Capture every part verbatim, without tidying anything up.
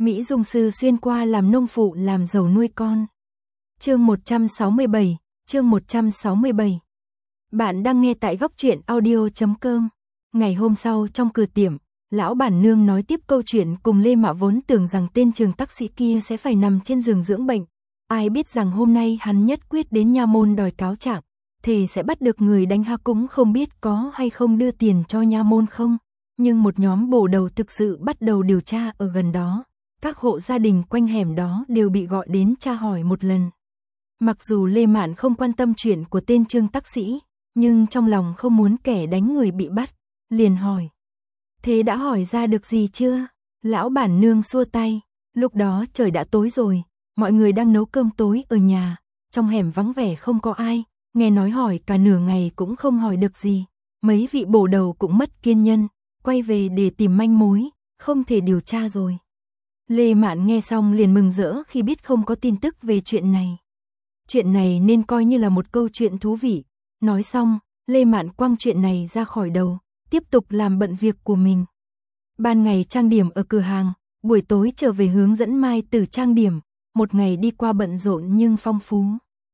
Mỹ Dung sư xuyên qua làm nông phụ làm giàu nuôi con. Chương một trăm sáu mươi bảy, chương một trăm sáu mươi bảy. Bạn đang nghe tại góc truyện audio chấm com. Ngày hôm sau trong cửa tiệm, lão bản nương nói tiếp câu chuyện cùng Lê Mạ vốn tưởng rằng tên Trường Tắc Sĩ kia sẽ phải nằm trên giường dưỡng bệnh. Ai biết rằng hôm nay hắn nhất quyết đến nha môn đòi cáo trạng, thì sẽ bắt được người đánh ha, cũng không biết có hay không đưa tiền cho nha môn không. Nhưng một nhóm bổ đầu thực sự bắt đầu điều tra ở gần đó. Các hộ gia đình quanh hẻm đó đều bị gọi đến tra hỏi một lần. Mặc dù Lê Mạn không quan tâm chuyện của tên Trương Tắc Sĩ, nhưng trong lòng không muốn kẻ đánh người bị bắt, liền hỏi. Thế đã hỏi ra được gì chưa? Lão bản nương xua tay, lúc đó trời đã tối rồi, mọi người đang nấu cơm tối ở nhà, trong hẻm vắng vẻ không có ai, nghe nói hỏi cả nửa ngày cũng không hỏi được gì. Mấy vị bổ đầu cũng mất kiên nhân, quay về để tìm manh mối, không thể điều tra rồi. Lê Mạn nghe xong liền mừng rỡ khi biết không có tin tức về chuyện này. Chuyện này nên coi như là một câu chuyện thú vị. Nói xong, Lê Mạn quăng chuyện này ra khỏi đầu, tiếp tục làm bận việc của mình. Ban ngày trang điểm ở cửa hàng, buổi tối trở về hướng dẫn Mai Tử trang điểm, một ngày đi qua bận rộn nhưng phong phú.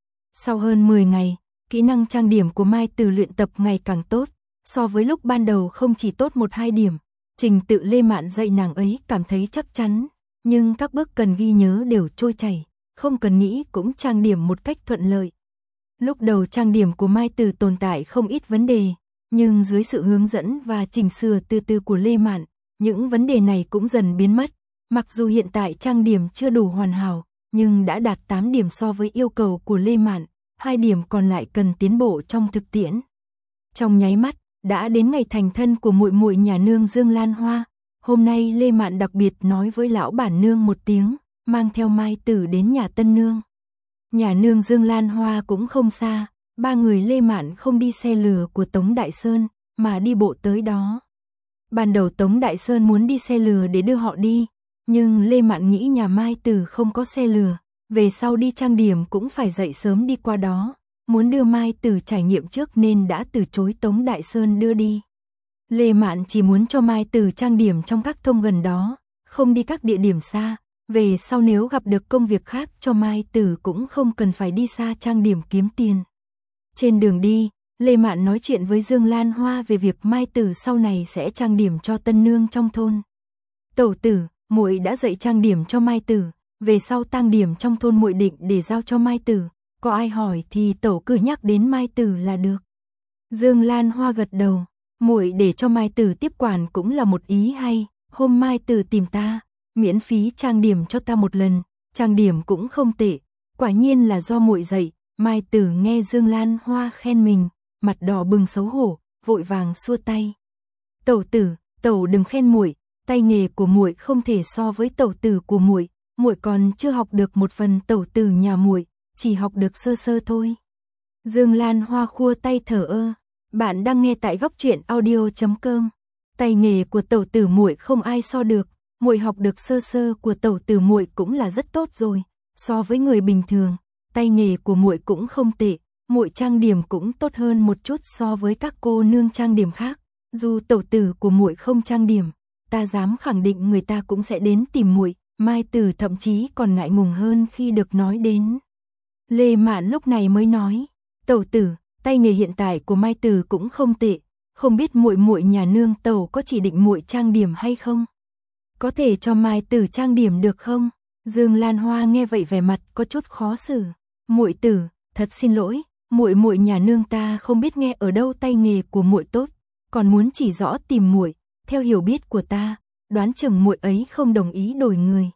Sau hơn mười ngày, kỹ năng trang điểm của Mai Tử luyện tập ngày càng tốt, so với lúc ban đầu không chỉ tốt một hai điểm. Trình tự Lê Mạn dạy nàng ấy cảm thấy chắc chắn, nhưng các bước cần ghi nhớ đều trôi chảy, không cần nghĩ cũng trang điểm một cách thuận lợi. Lúc đầu trang điểm của Mai Tử tồn tại không ít vấn đề, nhưng dưới sự hướng dẫn và chỉnh sửa từ từ của Lê Mạn, những vấn đề này cũng dần biến mất. Mặc dù hiện tại trang điểm chưa đủ hoàn hảo, nhưng đã đạt tám điểm so với yêu cầu của Lê Mạn, hai điểm còn lại cần tiến bộ trong thực tiễn. Trong nháy mắt, đã đến ngày thành thân của muội muội nhà nương Dương Lan Hoa. Hôm nay Lê Mạn đặc biệt nói với lão bản nương một tiếng, mang theo Mai Tử đến nhà tân nương. Nhà nương Dương Lan Hoa cũng không xa, ba người Lê Mạn không đi xe lừa của Tống Đại Sơn, mà đi bộ tới đó. Ban đầu Tống Đại Sơn muốn đi xe lừa để đưa họ đi, nhưng Lê Mạn nghĩ nhà Mai Tử không có xe lừa, về sau đi trang điểm cũng phải dậy sớm đi qua đó, muốn đưa Mai Tử trải nghiệm trước nên đã từ chối Tống Đại Sơn đưa đi. Lê Mạn chỉ muốn cho Mai Tử trang điểm trong các thôn gần đó, không đi các địa điểm xa, về sau nếu gặp được công việc khác cho Mai Tử cũng không cần phải đi xa trang điểm kiếm tiền. Trên đường đi, Lê Mạn nói chuyện với Dương Lan Hoa về việc Mai Tử sau này sẽ trang điểm cho tân nương trong thôn. Tẩu tử, muội đã dạy trang điểm cho Mai Tử, về sau tang điểm trong thôn muội định để giao cho Mai Tử, có ai hỏi thì tẩu cứ nhắc đến Mai Tử là được. Dương Lan Hoa gật đầu, muội để cho Mai Tử tiếp quản cũng là một ý hay, hôm Mai Tử tìm ta, miễn phí trang điểm cho ta một lần, trang điểm cũng không tệ, quả nhiên là do muội dạy. Mai Tử nghe Dương Lan Hoa khen mình, mặt đỏ bừng xấu hổ, vội vàng xua tay. Tẩu tử, tẩu đừng khen muội, tay nghề của muội không thể so với tẩu tử của muội, muội còn chưa học được một phần tẩu tử nhà muội, chỉ học được sơ sơ thôi. Dương Lan Hoa khua tay thở ơ. Bạn đang nghe tại góc truyện audio chấm com. Tay nghề của tẩu tử muội không ai so được, muội học được sơ sơ của tẩu tử muội cũng là rất tốt rồi, so với người bình thường, tay nghề của muội cũng không tệ, muội trang điểm cũng tốt hơn một chút so với các cô nương trang điểm khác, dù tẩu tử của muội không trang điểm, ta dám khẳng định người ta cũng sẽ đến tìm muội. Mai Tử thậm chí còn ngại ngùng hơn khi được nói đến. Lê Mạn lúc này mới nói, tẩu tử, tay nghề hiện tại của Mai Tử cũng không tệ, không biết muội muội nhà nương tẩu có chỉ định muội trang điểm hay không? Có thể cho Mai Tử trang điểm được không? Dương Lan Hoa nghe vậy vẻ mặt có chút khó xử. Muội tử, thật xin lỗi, muội muội nhà nương ta không biết nghe ở đâu tay nghề của muội tốt, còn muốn chỉ rõ tìm muội, theo hiểu biết của ta, đoán chừng muội ấy không đồng ý đổi người.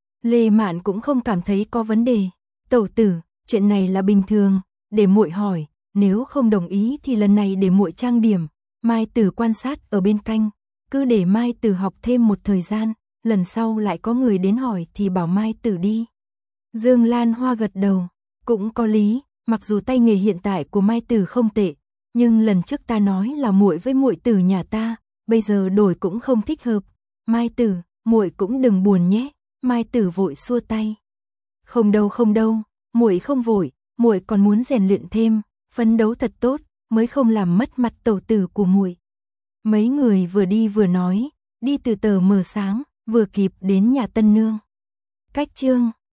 Lê Mạn cũng không cảm thấy có vấn đề. Tẩu tử, chuyện này là bình thường, để muội hỏi, nếu không đồng ý thì lần này để muội trang điểm, Mai Tử quan sát ở bên cạnh, cứ để Mai Tử học thêm một thời gian, lần sau lại có người đến hỏi thì bảo Mai Tử đi. Dương Lan Hoa gật đầu, cũng có lý, mặc dù tay nghề hiện tại của Mai Tử không tệ, nhưng lần trước ta nói là muội với muội tử nhà ta, bây giờ đổi cũng không thích hợp. Mai Tử, muội cũng đừng buồn nhé. Mai Tử vội xua tay. Không đâu không đâu, muội không vội, muội còn muốn rèn luyện thêm, phấn đấu thật tốt, mới không làm mất mặt tẩu tử của muội. Mấy người vừa đi vừa nói, đi từ tờ mờ sáng, vừa kịp đến nhà tân nương. Cách chương